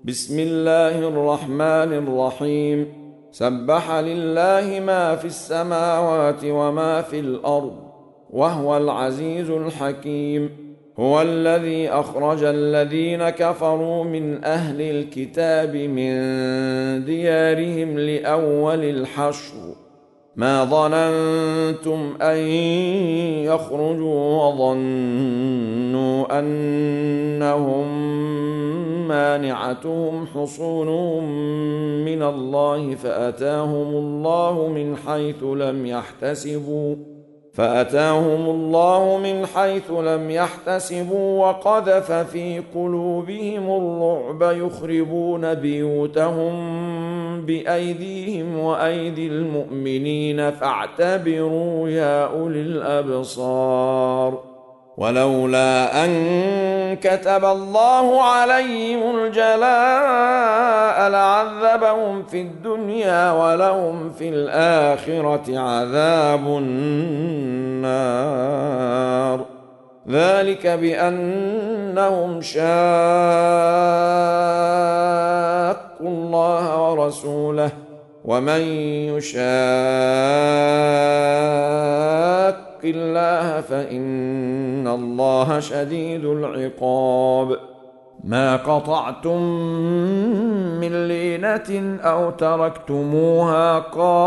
بسم الله الرحمن الرحيم. سبح لله ما في السماوات وما في الأرض وهو العزيز الحكيم. هو الذي أخرج الذين كفروا من أهل الكتاب من ديارهم لأول الحشر ما ظننتم أن يخرجوا وظنوا أنهم مانعتهم حصونهم من الله فأتاهم الله من حيث لم يحتسبوا وقذف في قلوبهم الرعب يخربون بيوتهم بأيديهم وأيدي المؤمنين فاعتبروا يا أولي الأبصار. ولولا أن كتب الله عليهم الجلاء لعذبهم في الدنيا ولهم في الآخرة عذاب النار. ذلك بأنهم شاقوا الله ورسوله ومن يشاق الله فإن الله شديد العقاب. ما قطعتم من لينة أو تركتموها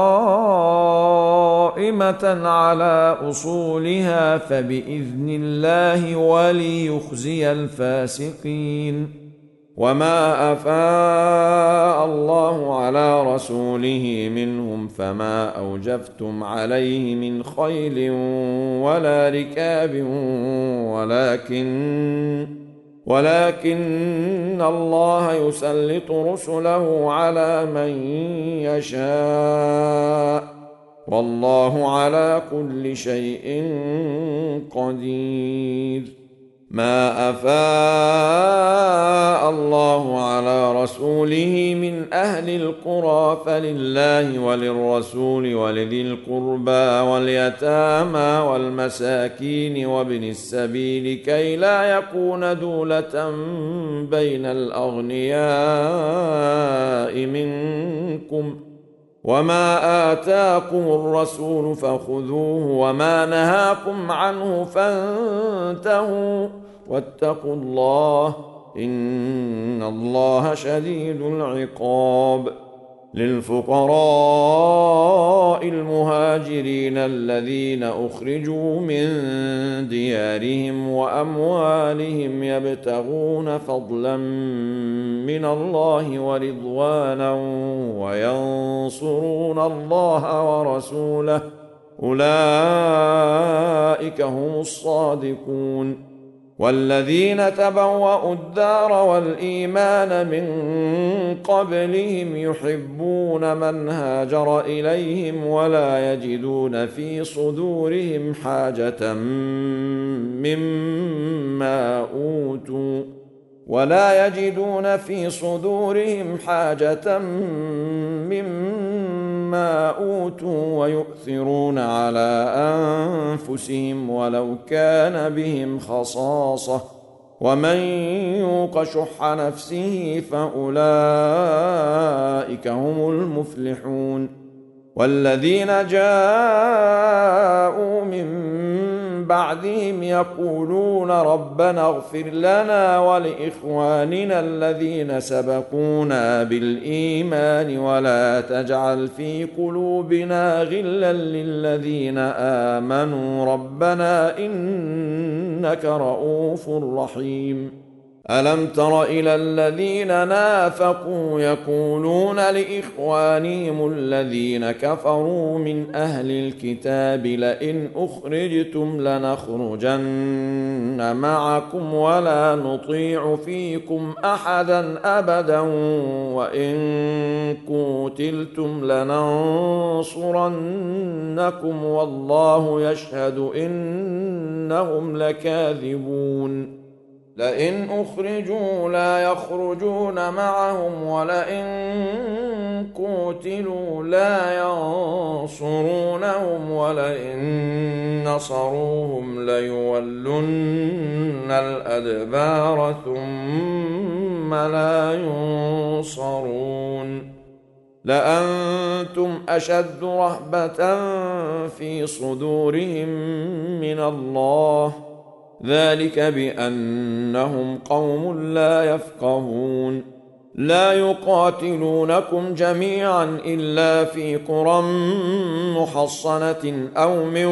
قائمة على أصولها فبإذن الله وليخزي الفاسقين. وما أفاء الله على رسوله منهم فما أوجفتم عليه من خيل ولا ركاب ولكن الله يسلط رسله على من يشاء والله على كل شيء قدير. ما أفاء الله على رسوله من أهل القرى فلله وللرسول ولذي القربى واليتامى والمساكين وابن السبيل كي لا يكون دولة بين الأغنياء منكم. وما آتاكم الرسول فخذوه وما نهاكم عنه فانتهوا واتقوا الله إن الله شديد العقاب. للفقراء المهاجرين الذين أخرجوا من ديارهم وأموالهم يبتغون فضلا من الله ورضوانا وينصرون الله ورسوله أولئك هم الصادقون. والذين تبوأوا الدار والإيمان من قبلهم يحبون من هاجر إليهم ولا يجدون في صدورهم حاجة مما أوتوا ويؤثرون على أنفسهم ولو كان بهم خصاصة ومن يوق شح نفسه فأولئك هم المفلحون. والذين جاءوا من بعدهم يقولون ربنا اغفر لنا ولإخواننا الذين سبقونا بالإيمان ولا تجعل في قلوبنا غلا للذين آمنوا ربنا إنك رؤوف رحيم. ألم تر إلى الذين نافقوا يقولون لإخوانهم الذين كفروا من أهل الكتاب لئن أخرجتم لنخرجن معكم ولا نطيع فيكم أحدا أبدا وإن قوتلتم لننصرنكم والله يشهد إنهم لكاذبون. لئن أخرجوا لا يخرجون معهم ولئن قوتلوا لا ينصرونهم ولئن نصروهم ليولن الأدبار ثم لا ينصرون. ينصرون لأنتم أشد رهبة في صدورهم من الله ذلك بأنهم قوم لا يفقهون لا يقاتلونكم جميعا إلا في قرى محصنة أو من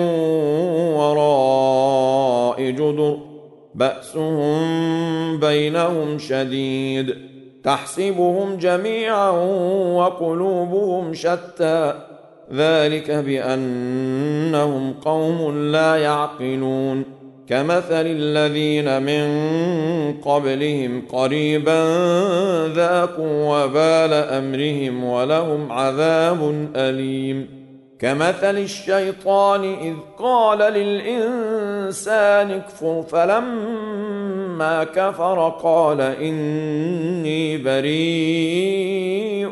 وراء جدر بأسهم بينهم شديد تحسبهم جميعا وقلوبهم شتى ذلك بأنهم قوم لا يعقلون كمثل الذين من قبلهم قريبا ذاقوا وبال أمرهم ولهم عذاب أليم كمثل الشيطان إذ قال للإنسان اكفر فلما كفر قال إني بريء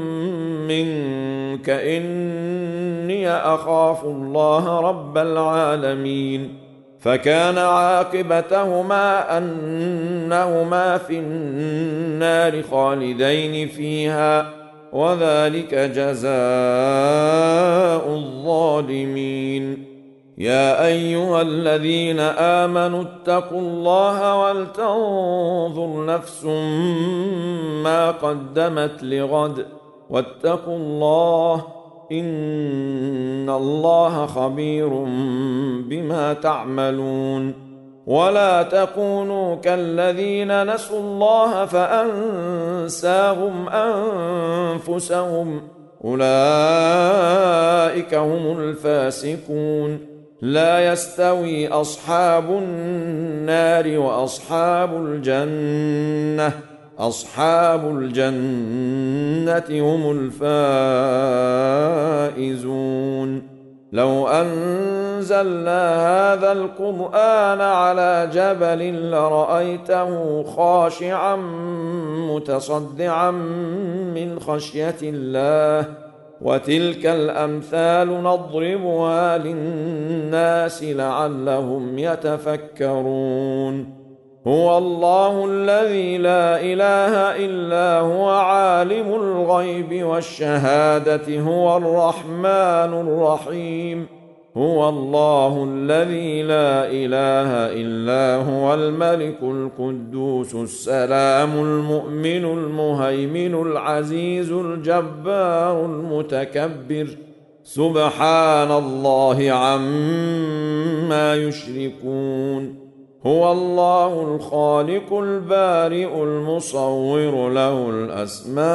منك إني أخاف الله رب العالمين فكان عاقبتهما أنهما في النار خالدين فيها وذلك جزاء الظالمين يا أيها الذين آمنوا اتقوا الله ولتنظر نفس ما قدمت لغد واتقوا الله إن الله خبير بما تعملون ولا تكونوا كالذين نسوا الله فأنساهم أنفسهم أولئك هم الفاسقون لا يستوي أصحاب النار وأصحاب الجنة أصحاب الجنة هم الفائزون لو أنزلنا هذا القرآن على جبل لرأيته خاشعا متصدعا من خشية الله وتلك الأمثال نضربها للناس لعلهم يتفكرون هو الله الذي لا إله إلا هو عالم الغيب والشهادة هو الرحمن الرحيم هو الله الذي لا إله إلا هو الملك القدوس السلام المؤمن المهيمن العزيز الجبار المتكبر سبحان الله عما يشركون هو الله الخالق البارئ المصور له الأسماء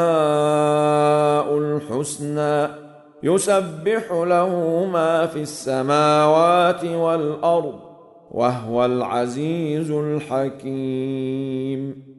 الحسنى يسبح له ما في السماوات والأرض وهو العزيز الحكيم